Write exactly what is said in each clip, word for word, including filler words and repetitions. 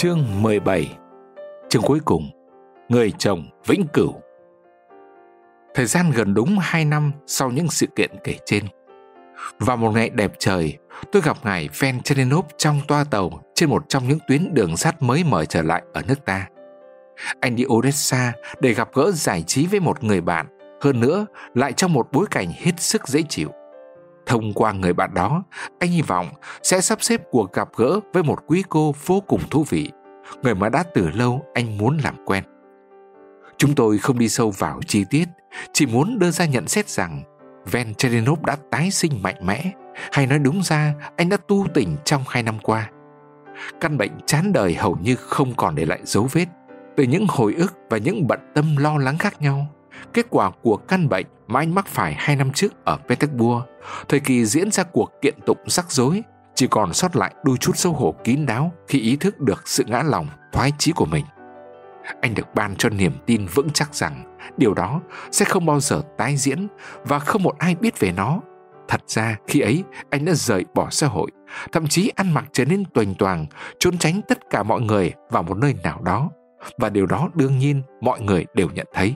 Chương mười bảy. Chương cuối cùng, người chồng vĩnh cửu. Thời gian gần đúng hai năm sau những sự kiện kể trên, vào một ngày đẹp trời, tôi gặp ngài Van Cherninov trong toa tàu trên một trong những tuyến đường sắt mới mở trở lại ở nước ta. Anh đi Odessa để gặp gỡ giải trí với một người bạn, hơn nữa lại trong một bối cảnh hết sức dễ chịu. Thông qua người bạn đó, anh hy vọng sẽ sắp xếp cuộc gặp gỡ với một quý cô vô cùng thú vị, người mà đã từ lâu anh muốn làm quen. Chúng tôi không đi sâu vào chi tiết, chỉ muốn đưa ra nhận xét rằng Van Cherninov đã tái sinh mạnh mẽ, hay nói đúng ra anh đã tu tỉnh trong hai năm qua. Căn bệnh chán đời hầu như không còn để lại dấu vết. Từ những hồi ức và những bận tâm lo lắng khác nhau, kết quả của căn bệnh mà anh mắc phải hai năm trước ở Petersburg, thời kỳ diễn ra cuộc kiện tụng rắc rối, chỉ còn sót lại đôi chút xấu hổ kín đáo khi ý thức được sự ngã lòng, thoái chí của mình. Anh được ban cho niềm tin vững chắc rằng điều đó sẽ không bao giờ tái diễn và không một ai biết về nó. Thật ra khi ấy anh đã rời bỏ xã hội, thậm chí ăn mặc trở nên toành toàng, trốn tránh tất cả mọi người vào một nơi nào đó, và điều đó đương nhiên mọi người đều nhận thấy.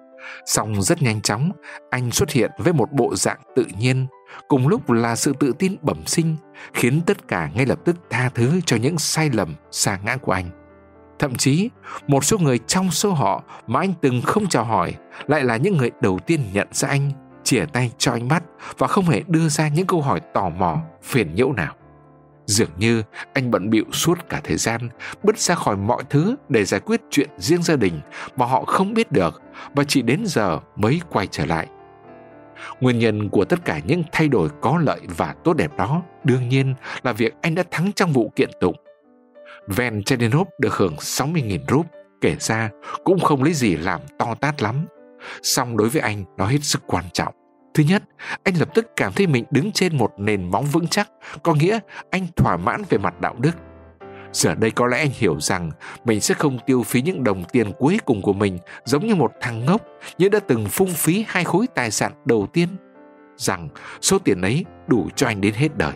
Song rất nhanh chóng, anh xuất hiện với một bộ dạng tự nhiên, cùng lúc là sự tự tin bẩm sinh, khiến tất cả ngay lập tức tha thứ cho những sai lầm sa ngã của anh. Thậm chí, một số người trong số họ mà anh từng không chào hỏi lại là những người đầu tiên nhận ra anh, chìa tay cho anh bắt và không hề đưa ra những câu hỏi tò mò, phiền nhiễu nào. Dường như anh bận bịu suốt cả thời gian, bứt ra khỏi mọi thứ để giải quyết chuyện riêng gia đình mà họ không biết được, và chỉ đến giờ mới quay trở lại. Nguyên nhân của tất cả những thay đổi có lợi và tốt đẹp đó đương nhiên là việc anh đã thắng trong vụ kiện tụng. Van Cherninov được hưởng sáu mươi nghìn rúp, kể ra cũng không lấy gì làm to tát lắm. Song đối với anh nó hết sức quan trọng. Thứ nhất, anh lập tức cảm thấy mình đứng trên một nền móng vững chắc, có nghĩa anh thỏa mãn về mặt đạo đức. Giờ đây có lẽ anh hiểu rằng mình sẽ không tiêu phí những đồng tiền cuối cùng của mình giống như một thằng ngốc như đã từng phung phí hai khối tài sản đầu tiên, rằng số tiền ấy đủ cho anh đến hết đời.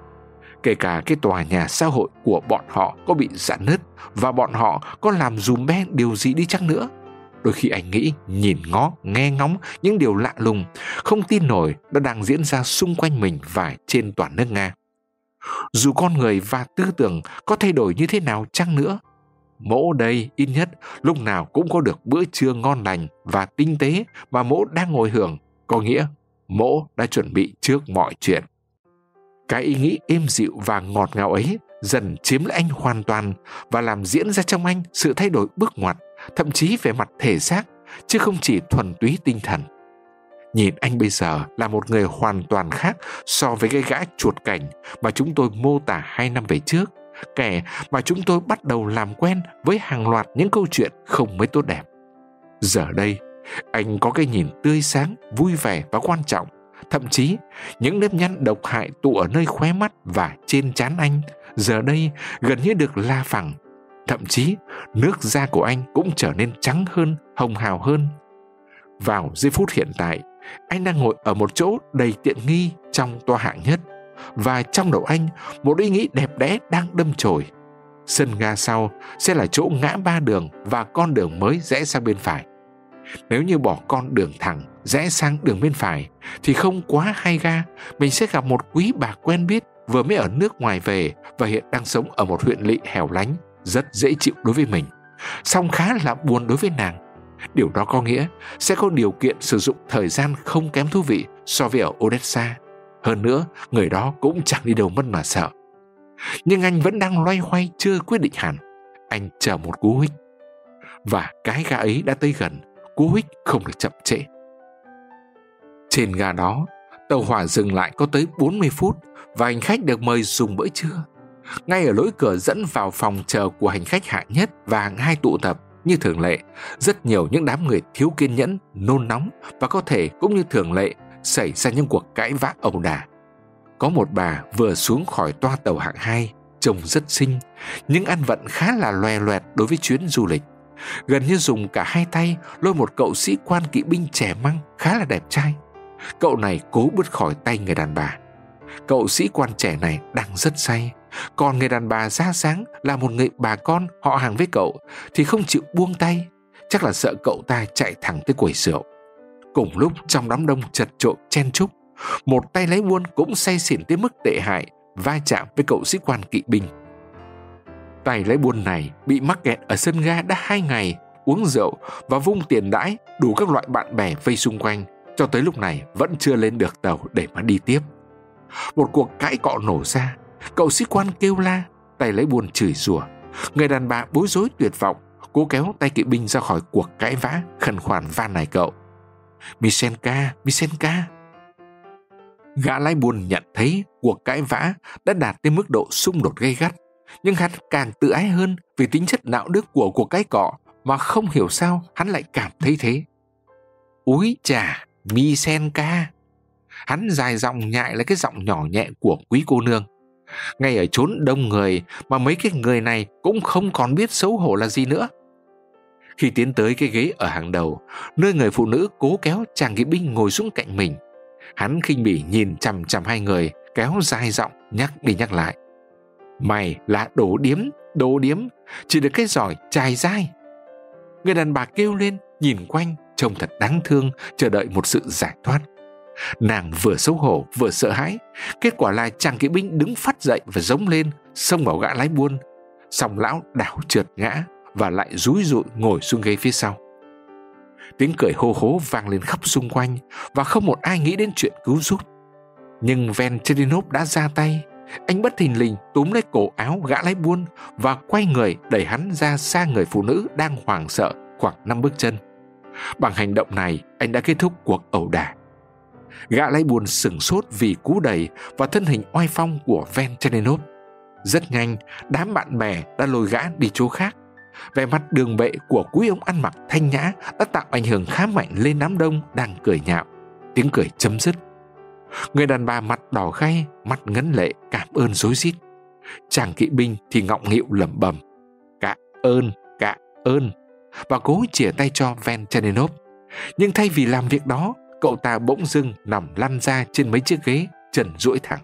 Kể cả cái tòa nhà xã hội của bọn họ có bị rạn nứt và bọn họ có làm dùm beng điều gì đi chăng nữa, đôi khi anh nghĩ, nhìn ngó, nghe ngóng những điều lạ lùng, không tin nổi đã đang diễn ra xung quanh mình và trên toàn nước Nga. Dù con người và tư tưởng có thay đổi như thế nào chăng nữa, Mỗ đây ít nhất lúc nào cũng có được bữa trưa ngon lành và tinh tế mà Mỗ đang ngồi hưởng, có nghĩa Mỗ đã chuẩn bị trước mọi chuyện. Cái ý nghĩ êm dịu và ngọt ngào ấy dần chiếm lấy anh hoàn toàn và làm diễn ra trong anh sự thay đổi bước ngoặt, thậm chí về mặt thể xác, chứ không chỉ thuần túy tinh thần. Nhìn anh bây giờ là một người hoàn toàn khác so với cái gã chuột cảnh mà chúng tôi mô tả hai năm về trước, kẻ mà chúng tôi bắt đầu làm quen với hàng loạt những câu chuyện không mấy tốt đẹp. Giờ đây, anh có cái nhìn tươi sáng, vui vẻ và quan trọng. Thậm chí, những nếp nhăn độc hại tụ ở nơi khóe mắt và trên trán anh giờ đây gần như được la phẳng. Thậm chí, nước da của anh cũng trở nên trắng hơn, hồng hào hơn. Vào giây phút hiện tại, anh đang ngồi ở một chỗ đầy tiện nghi trong toa hạng nhất, và trong đầu anh, một ý nghĩ đẹp đẽ đang đâm chồi. Sân ga sau sẽ là chỗ ngã ba đường và con đường mới rẽ sang bên phải. Nếu như bỏ con đường thẳng rẽ sang đường bên phải thì không quá hai ga mình sẽ gặp một quý bà quen biết vừa mới ở nước ngoài về và hiện đang sống ở một huyện lỵ hẻo lánh, rất dễ chịu đối với mình, song khá là buồn đối với nàng. Điều đó có nghĩa sẽ có điều kiện sử dụng thời gian không kém thú vị so với ở Odessa. Hơn nữa, người đó cũng chẳng đi đâu mất mà sợ. Nhưng anh vẫn đang loay hoay chưa quyết định hẳn. Anh chờ một cú huých, và cái ga ấy đã tới gần. Cú huých không được chậm trễ. Trên ga đó, tàu hỏa dừng lại có tới bốn mươi phút và hành khách được mời dùng bữa trưa. Ngay ở lối cửa dẫn vào phòng chờ của hành khách hạng nhất và hạng hai tụ tập, như thường lệ, rất nhiều những đám người thiếu kiên nhẫn, nôn nóng và có thể cũng như thường lệ xảy ra những cuộc cãi vã ẩu đả. Có một bà vừa xuống khỏi toa tàu hạng hai, trông rất xinh, nhưng ăn vận khá là loè loẹt đối với chuyến du lịch. Gần như dùng cả hai tay lôi một cậu sĩ quan kỵ binh trẻ măng khá là đẹp trai. Cậu này cố bứt khỏi tay người đàn bà. Cậu sĩ quan trẻ này đang rất say, Còn người đàn bà da sáng là một người bà con họ hàng với cậu thì không chịu buông tay, chắc là sợ cậu ta chạy thẳng tới quầy rượu. Cùng lúc trong đám đông chật chội chen chúc, một tay lái buôn cũng say xỉn tới mức tệ hại va chạm với cậu sĩ quan kỵ binh. Tay lái buôn này bị mắc kẹt ở sân ga đã hai ngày, uống rượu và vung tiền đãi đủ các loại bạn bè vây xung quanh, cho tới lúc này vẫn chưa lên được tàu để mà đi tiếp. Một cuộc cãi cọ nổ ra, cậu sĩ quan kêu la, tay lái buôn chửi rủa, người đàn bà bối rối tuyệt vọng cố kéo tay kỵ binh ra khỏi cuộc cãi vã, khẩn khoản van nài cậu: Misenka, Misenka. Gã lái buôn nhận thấy cuộc cãi vã đã đạt đến mức độ xung đột gay gắt, nhưng hắn càng tự ái hơn vì tính chất đạo đức của cuộc cãi cọ mà không hiểu sao hắn lại cảm thấy thế. Úi chà, Misenka. Hắn dài giọng nhại lại cái giọng nhỏ nhẹ của quý cô nương. Ngay ở chốn đông người mà mấy cái người này cũng không còn biết xấu hổ là gì nữa. Khi tiến tới cái ghế ở hàng đầu, nơi người phụ nữ cố kéo chàng kỵ binh ngồi xuống cạnh mình, hắn khinh bỉ nhìn chằm chằm hai người, kéo dài giọng nhắc đi nhắc lại: Mày là đồ điếm, đồ điếm, chỉ được cái giỏi chài dai. Người đàn bà kêu lên, nhìn quanh, trông thật đáng thương, chờ đợi một sự giải thoát. Nàng vừa xấu hổ vừa sợ hãi. Kết quả là chàng kỵ binh đứng phắt dậy và giống lên, xông vào gã lái buôn. Xong lão đảo trượt ngã và lại rúi rụi ngồi xuống ghế phía sau. Tiếng cười hô hố vang lên khắp xung quanh và không một ai nghĩ đến chuyện cứu giúp. Nhưng Vencherinov đã ra tay. Anh bất thình lình túm lấy cổ áo gã lái buôn và quay người đẩy hắn ra xa người phụ nữ đang hoảng sợ khoảng năm bước chân. Bằng hành động này, anh đã kết thúc cuộc ẩu đả. Gã lái buôn sửng sốt vì cú đẩy và thân hình oai phong của Vencherinov. Rất nhanh, đám bạn bè đã lôi gã đi chỗ khác. Vẻ mặt đường bệ của quý ông ăn mặc thanh nhã đã tạo ảnh hưởng khá mạnh lên đám đông đang cười nhạo. Tiếng cười chấm dứt. Người đàn bà mặt đỏ gay, mắt ngấn lệ cảm ơn rối rít. Chàng kỵ binh thì ngọng nghịu lẩm bẩm: Cả ơn, cả ơn, và cố chìa tay cho Vencherinov. Nhưng thay vì làm việc đó, cậu ta bỗng dưng nằm lăn ra trên mấy chiếc ghế, chân duỗi thẳng.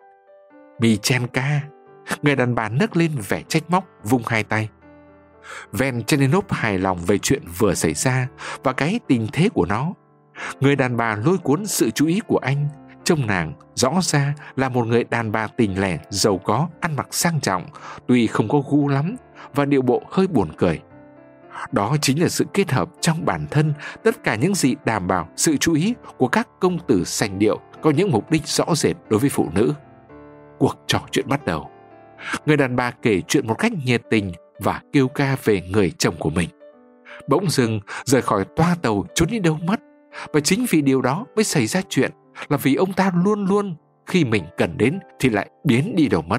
Michenka. Người đàn bà nấc lên vẻ trách móc, vung hai tay. Vencherinov hài lòng về chuyện vừa xảy ra và cái tình thế của nó. Người đàn bà lôi cuốn sự chú ý của anh. Trông nàng rõ ra là một người đàn bà tình lẻ, giàu có, ăn mặc sang trọng, tuy không có gu lắm và điệu bộ hơi buồn cười. Đó chính là sự kết hợp trong bản thân tất cả những gì đảm bảo sự chú ý của các công tử sành điệu có những mục đích rõ rệt đối với phụ nữ. Cuộc trò chuyện bắt đầu. Người đàn bà kể chuyện một cách nhiệt tình và kêu ca về người chồng của mình. Bỗng dưng rời khỏi toa tàu trốn đi đâu mất. Và chính vì điều đó mới xảy ra chuyện, là vì ông ta luôn luôn khi mình cần đến thì lại biến đi đâu mất.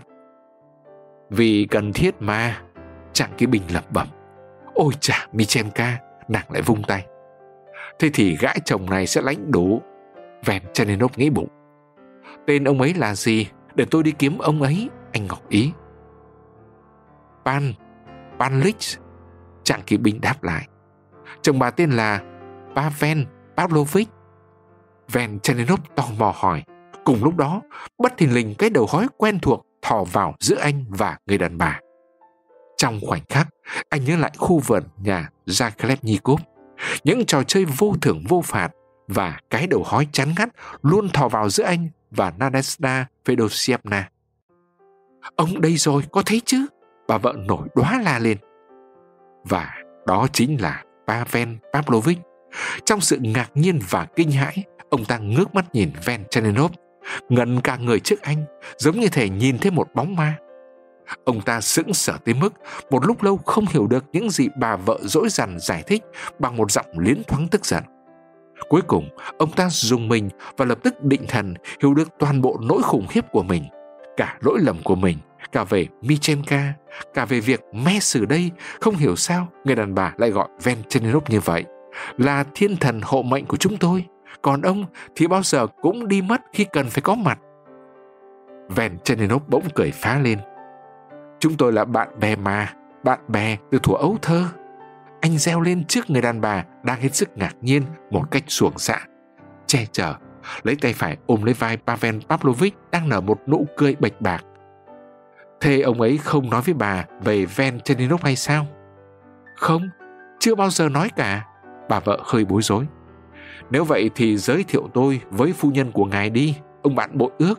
Vì cần thiết mà, chàng kỵ binh lẩm bẩm. Ôi chà, Michenka, nàng lại vung tay. Thế thì gã chồng này sẽ lãnh đủ. Vencherinov nghĩ bụng. Tên ông ấy là gì? Để tôi đi kiếm ông ấy, anh ngỏ ý. Pan, Panlich, chàng kỵ binh đáp lại. Chồng bà tên là Pavel Pavlovich. Vencherinov tò mò hỏi. Cùng lúc đó, bất thình lình cái đầu hói quen thuộc thò vào giữa anh và người đàn bà. Trong khoảnh khắc, anh nhớ lại khu vườn nhà Yakovlev, những trò chơi vô thưởng vô phạt và cái đầu hói chán ngắt luôn thò vào giữa anh và Nadezhda Fedosievna. Ông đây rồi, có thấy chứ? Bà vợ nổi đoá la lên. Và đó chính là Pavel Pavlovich. Trong sự ngạc nhiên và kinh hãi, ông ta ngước mắt nhìn Vencherinov, ngẩn cả người trước anh, giống như thể nhìn thấy một bóng ma. Ông ta sững sờ tới mức một lúc lâu không hiểu được những gì bà vợ dỗi dằn giải thích bằng một giọng liến thoáng tức giận. Cuối cùng, ông ta rùng mình và lập tức định thần hiểu được toàn bộ nỗi khủng khiếp của mình, cả lỗi lầm của mình, cả về Michenka, cả về việc me xử đây không hiểu sao người đàn bà lại gọi Vencherinov như vậy, là thiên thần hộ mệnh của chúng tôi, còn ông thì bao giờ cũng đi mất khi cần phải có mặt. Vencherinov bỗng cười phá lên. Chúng tôi là bạn bè mà, bạn bè từ thuở ấu thơ. Anh reo lên trước người đàn bà đang hết sức ngạc nhiên một cách xuồng xạ, che chở, lấy tay phải ôm lấy vai Pavel Pavlovich đang nở một nụ cười bạch bạc. Thế ông ấy không nói với bà về Venchaninov hay sao? Không, chưa bao giờ nói cả. Bà vợ hơi bối rối. Nếu vậy thì giới thiệu tôi với phu nhân của ngài đi, ông bạn bội ước.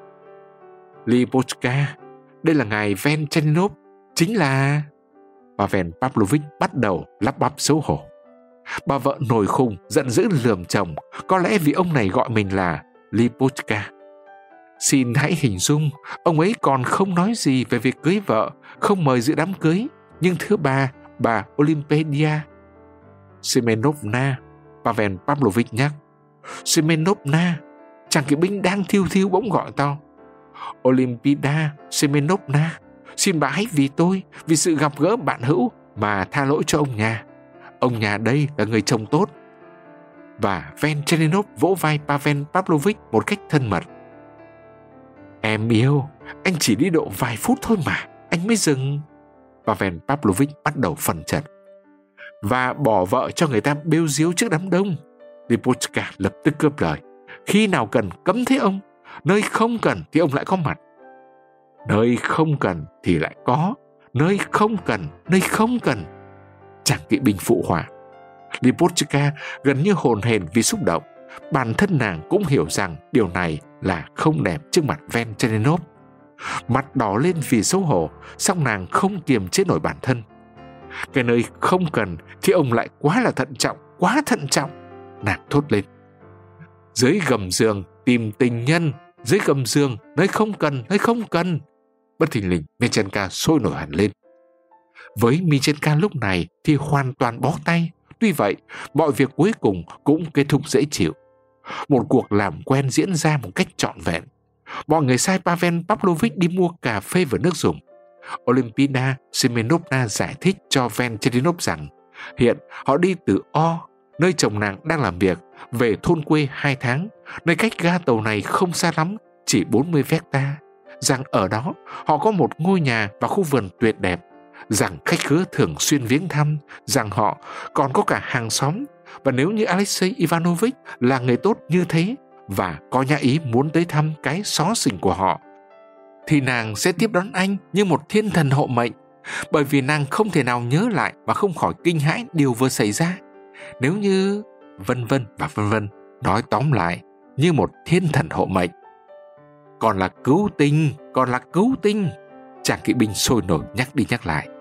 Lipochka, đây là ngài Venchaninov, chính là... Pavel Pavlovich bắt đầu lắp bắp xấu hổ. Bà vợ nổi khùng, giận dữ lườm chồng, có lẽ vì ông này gọi mình là Lipochka. Xin hãy hình dung, ông ấy còn không nói gì về việc cưới vợ, không mời dự đám cưới. Nhưng thưa bà, bà Olympedia... Semenovna, Pavel Pavlovich nhắc. Semenovna, chàng kỵ binh đang thiêu thiêu bỗng gọi to. Olympida Semenovna, xin bà hãy vì tôi, vì sự gặp gỡ bạn hữu mà tha lỗi cho ông nhà. Ông nhà đây là người chồng tốt. Và Venchaninov vỗ vai Pavel Pavlovich một cách thân mật. Em yêu, anh chỉ đi độ vài phút thôi mà, anh mới dừng. Pavel Pavlovich bắt đầu phần trần. Và bỏ vợ cho người ta bêu diếu trước đám đông. Lipochka lập tức cướp lời. Khi nào cần cấm thế ông, nơi không cần thì ông lại có mặt. Nơi không cần thì lại có, nơi không cần, nơi không cần. Chàng kỵ binh phụ họa. Lipochka gần như hồn hển vì xúc động. Bản thân nàng cũng hiểu rằng điều này là không đẹp trước mặt Venchaninov. Mặt đỏ lên vì xấu hổ, song nàng không kiềm chế nổi bản thân. Cái nơi không cần thì ông lại quá là thận trọng, quá thận trọng. Nàng thốt lên. Dưới gầm giường tìm tình nhân, dưới gầm giường nơi không cần, nơi không cần. Bất thình lình Michenka sôi nổi hẳn lên. Với Michenka lúc này thì hoàn toàn bó tay. Tuy vậy, mọi việc cuối cùng cũng kết thúc dễ chịu. Một cuộc làm quen diễn ra một cách trọn vẹn. Mọi người sai Pavel Pavlovich đi mua cà phê và nước dùng. Olympida Semenovna giải thích cho Venchaninov rằng hiện họ đi từ O, nơi chồng nàng đang làm việc, về thôn quê hai tháng, nơi cách ga tàu này không xa lắm, chỉ bốn mươi hecta. Rằng ở đó họ có một ngôi nhà và khu vườn tuyệt đẹp, rằng khách khứa thường xuyên viếng thăm, rằng họ còn có cả hàng xóm. Và nếu như Alexei Ivanovich là người tốt như thế và có nhã ý muốn tới thăm cái xó xỉnh của họ, thì nàng sẽ tiếp đón anh như một thiên thần hộ mệnh, bởi vì nàng không thể nào nhớ lại mà không khỏi kinh hãi điều vừa xảy ra. Nếu như... vân vân và vân vân. Nói tóm lại, như một thiên thần hộ mệnh. Còn là cứu tinh, còn là cứu tinh. Chàng kỵ binh sôi nổi nhắc đi nhắc lại.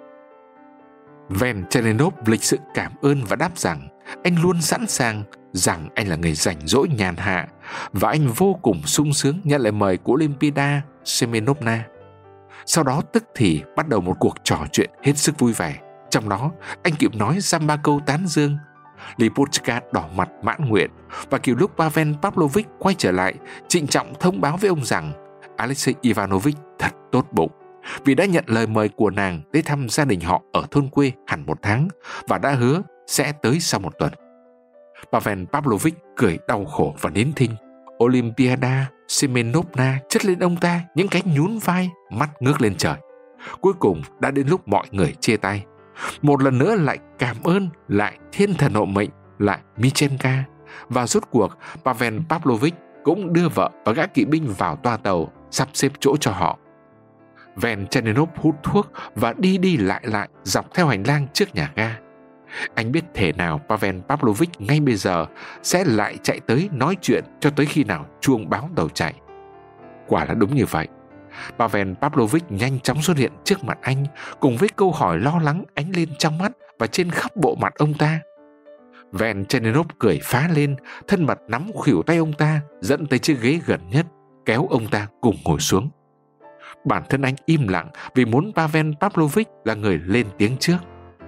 Venchaninov lịch sự cảm ơn và đáp rằng anh luôn sẵn sàng, rằng anh là người rảnh rỗi nhàn hạ, và anh vô cùng sung sướng nhận lời mời của Olympida Semenovna. Sau đó tức thì bắt đầu một cuộc trò chuyện hết sức vui vẻ. Trong đó anh kịp nói dăm ba câu tán dương. Lipochka đỏ mặt mãn nguyện, và kiểu lúc Pavel Pavlovich quay trở lại, trịnh trọng thông báo với ông rằng Alexei Ivanovich thật tốt bụng, vì đã nhận lời mời của nàng tới thăm gia đình họ ở thôn quê hẳn một tháng, và đã hứa sẽ tới sau một tuần. Pavel Pavlovich cười đau khổ và nín thinh. Olympiada Semenovna chất lên ông ta những cái nhún vai, mắt ngước lên trời. Cuối cùng đã đến lúc mọi người chia tay. Một lần nữa lại cảm ơn, lại thiên thần hộ mệnh, lại Michenka. Và rốt cuộc Pavel Pavlovich cũng đưa vợ và gã kỵ binh vào toa tàu, sắp xếp chỗ cho họ. Venchaninov hút thuốc và đi đi lại lại dọc theo hành lang trước nhà ga. Anh biết thể nào Pavel Pavlovich ngay bây giờ sẽ lại chạy tới nói chuyện cho tới khi nào chuông báo tàu chạy. Quả là đúng như vậy. Pavel Pavlovich nhanh chóng xuất hiện trước mặt anh, cùng với câu hỏi lo lắng ánh lên trong mắt và trên khắp bộ mặt ông ta. Venchaninov cười phá lên, thân mật nắm khuỷu tay ông ta, dẫn tới chiếc ghế gần nhất, kéo ông ta cùng ngồi xuống. Bản thân anh im lặng vì muốn Pavel Pavlovich là người lên tiếng trước.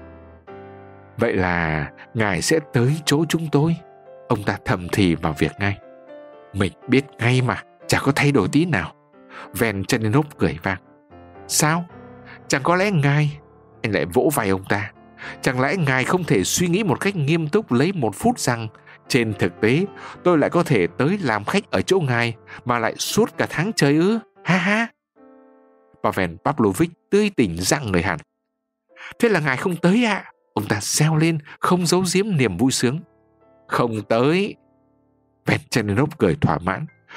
Vậy là ngài sẽ tới chỗ chúng tôi? Ông ta thầm thì vào việc ngay. Mình biết ngay mà, chả có thay đổi tí nào. Venchaninov cười vang. Sao? Chẳng có lẽ ngài... Anh lại vỗ vai ông ta. Chẳng lẽ ngài không thể suy nghĩ một cách nghiêm túc lấy một phút rằng trên thực tế tôi lại có thể tới làm khách ở chỗ ngài mà lại suốt cả tháng trời ư? Ha ha. Pavel Pavlovich tươi tỉnh rạng người hẳn. Thế là ngài không tới ạ? À? Ông ta reo lên, không giấu giếm niềm vui sướng. Không tới. Venchaninov cười thỏa mãn.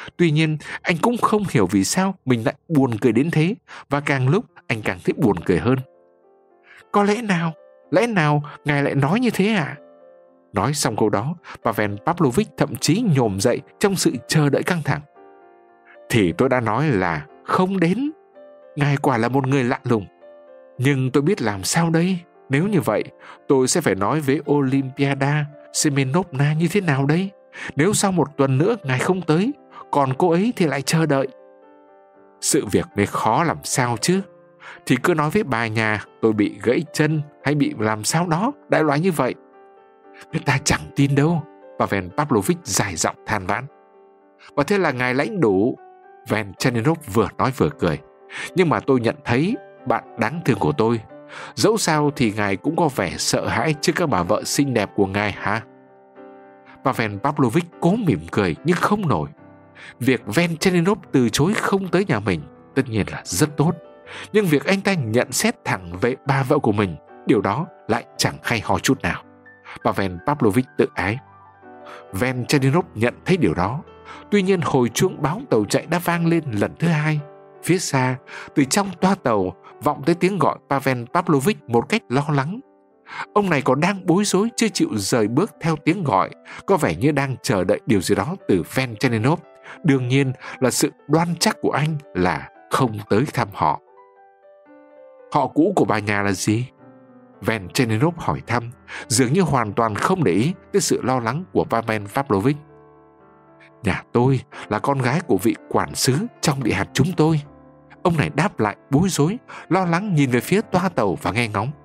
Tuy nhiên, anh cũng không hiểu vì sao mình lại buồn cười đến thế, và càng lúc anh càng thấy buồn cười hơn. Có lẽ nào, lẽ nào ngài lại nói như thế à? Nói xong câu đó, Pavel Pavlovich thậm chí nhổm dậy trong sự chờ đợi căng thẳng. Thì tôi đã nói là không đến. Ngài quả là một người lạ lùng. Nhưng tôi biết làm sao đây? Nếu như vậy, tôi sẽ phải nói với Olympiada Semenovna như thế nào đây? Nếu sau một tuần nữa ngài không tới, còn cô ấy thì lại chờ đợi. Sự việc mới khó làm sao chứ. Thì cứ nói với bà nhà tôi bị gãy chân hay bị làm sao đó, đại loại như vậy. Người ta chẳng tin đâu, Pavel Pavlovich dài giọng than vãn. Và thế là ngài lãnh đủ. Venchenov vừa nói vừa cười. Nhưng mà tôi nhận thấy bạn đáng thương của tôi. Dẫu sao thì ngài cũng có vẻ sợ hãi trước các bà vợ xinh đẹp của ngài hả? Pavel Pavlovich cố mỉm cười nhưng không nổi. Việc Venchenov từ chối không tới nhà mình tất nhiên là rất tốt. Nhưng việc anh ta nhận xét thẳng về bà vợ của mình, điều đó lại chẳng hay ho chút nào. Pavel Pavlovich tự ái. Venchenov nhận thấy điều đó. Tuy nhiên hồi chuông báo tàu chạy đã vang lên lần thứ hai. Phía xa, từ trong toa tàu vọng tới tiếng gọi Pavel Pavlovich một cách lo lắng. Ông này còn đang bối rối chưa chịu rời bước theo tiếng gọi, có vẻ như đang chờ đợi điều gì đó từ Venchenov. Đương nhiên là sự đoan chắc của anh là không tới thăm họ. Họ cũ của bà nhà là gì? Venchenov hỏi thăm, dường như hoàn toàn không để ý tới sự lo lắng của Pavel Pavlovich. Nhà tôi là con gái của vị quản sứ trong địa hạt chúng tôi. Ông này đáp lại bối rối, lo lắng nhìn về phía toa tàu và nghe ngóng.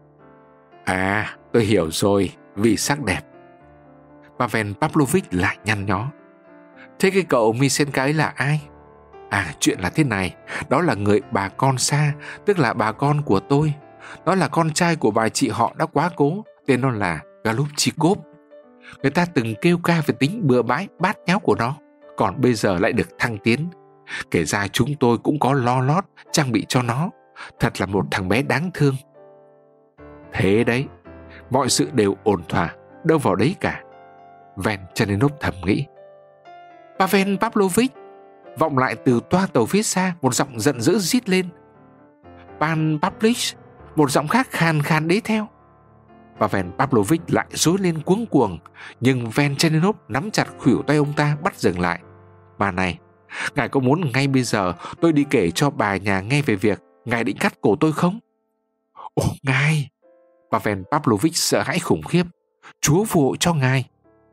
À, tôi hiểu rồi, vì sắc đẹp. Pavel Pavlovich lại nhăn nhó. Thế cái cậu Misenka ấy là ai? À, chuyện là thế này, đó là người bà con xa, tức là bà con của tôi. Nó là con trai của bà chị họ đã quá cố, tên nó là Galupchikov. Người ta từng kêu ca về tính bừa bãi bát nháo của nó, còn bây giờ lại được thăng tiến. Kể ra chúng tôi cũng có lo lót trang bị cho nó. Thật là một thằng bé đáng thương. Thế đấy, mọi sự đều ổn thỏa, đâu vào đấy cả. Venchenov thầm nghĩ. Pavel Pavlovich! Vọng lại từ toa tàu phía xa một giọng giận dữ rít lên. Pan Pavlovich! Một giọng khác khàn khàn đấy theo. Pavel Pavlovich lại rối lên cuống cuồng, nhưng Venchenov nắm chặt khuỷu tay ông ta bắt dừng lại. Bà này, ngài có muốn ngay bây giờ tôi đi kể cho bà nhà nghe về việc ngài định cắt cổ tôi không? Ồ, ngài! Pavel Pavlovich sợ hãi khủng khiếp. Chúa phù hộ cho ngài.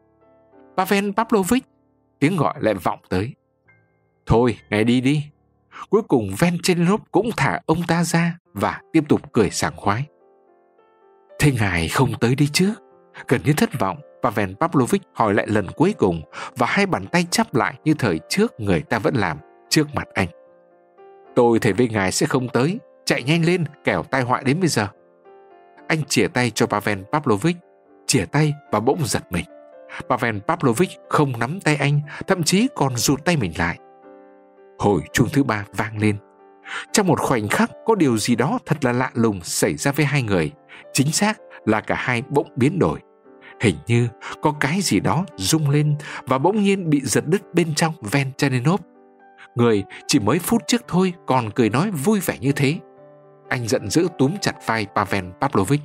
Pavel Pavlovich! Tiếng gọi lại vọng tới. Thôi, ngài đi đi. Cuối cùng Venchenov cũng thả ông ta ra và tiếp tục cười sảng khoái. Thế ngài không tới đi chứ? Gần như thất vọng, Pavel Pavlovich hỏi lại lần cuối cùng, và hai bàn tay chắp lại như thời trước người ta vẫn làm trước mặt anh. Tôi thề với ngài sẽ không tới. Chạy nhanh lên, kẻo tai họa đến bây giờ. Anh chìa tay cho Pavel Pavlovich, chìa tay và bỗng giật mình. Pavel Pavlovich không nắm tay anh, thậm chí còn rụt tay mình lại. Hồi chuông thứ ba vang lên. Trong một khoảnh khắc có điều gì đó thật là lạ lùng xảy ra với hai người. Chính xác là cả hai bỗng biến đổi. Hình như có cái gì đó rung lên và bỗng nhiên bị giật đứt bên trong Venchenov. Người chỉ mấy phút trước thôi còn cười nói vui vẻ như thế. Anh giận dữ túm chặt vai Pavel Pavlovich.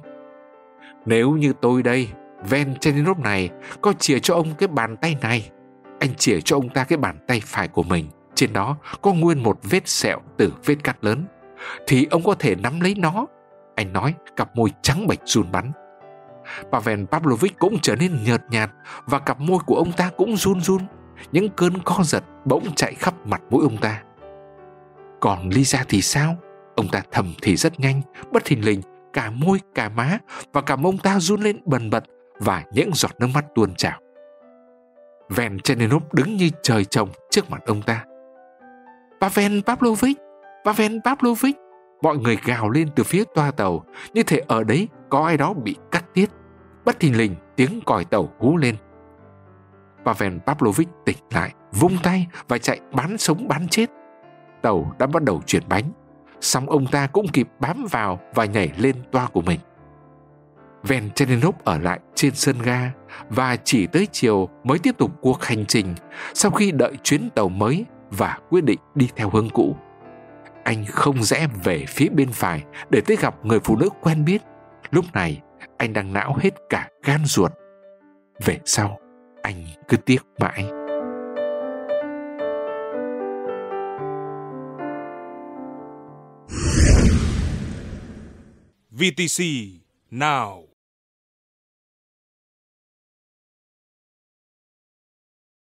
Nếu như tôi đây, Venchenov này, có chìa cho ông cái bàn tay này, anh chìa cho ông ta cái bàn tay phải của mình, trên đó có nguyên một vết sẹo từ vết cắt lớn, thì ông có thể nắm lấy nó. Anh nói, cặp môi trắng bệch run bắn. Pavel Pavlovich cũng trở nên nhợt nhạt, và cặp môi của ông ta cũng run run. Những cơn co giật bỗng chạy khắp mặt mũi ông ta. Còn Lisa thì sao? Ông ta thầm thì rất nhanh, bất thình lình, cả môi cả má và cả ông ta run lên bần bật, và những giọt nước mắt tuôn trào. Venchenov đứng như trời trồng trước mặt ông ta. Pavel Pavlovich! Pavel Pavlovich! Mọi người gào lên từ phía toa tàu, như thể ở đấy có ai đó bị cắt tiết. Bất thình lình, tiếng còi tàu hú lên. Pavel Pavlovich tỉnh lại, vung tay và chạy bán sống bán chết. Tàu đã bắt đầu chuyển bánh, song ông ta cũng kịp bám vào và nhảy lên toa của mình. Venchaninov ở lại trên sân ga và chỉ tới chiều mới tiếp tục cuộc hành trình sau khi đợi chuyến tàu mới và quyết định đi theo hướng cũ. Anh không rẽ về phía bên phải để tới gặp người phụ nữ quen biết. Lúc này anh đang não hết cả gan ruột. Về sau anh cứ tiếc mãi. vê tê xê Now.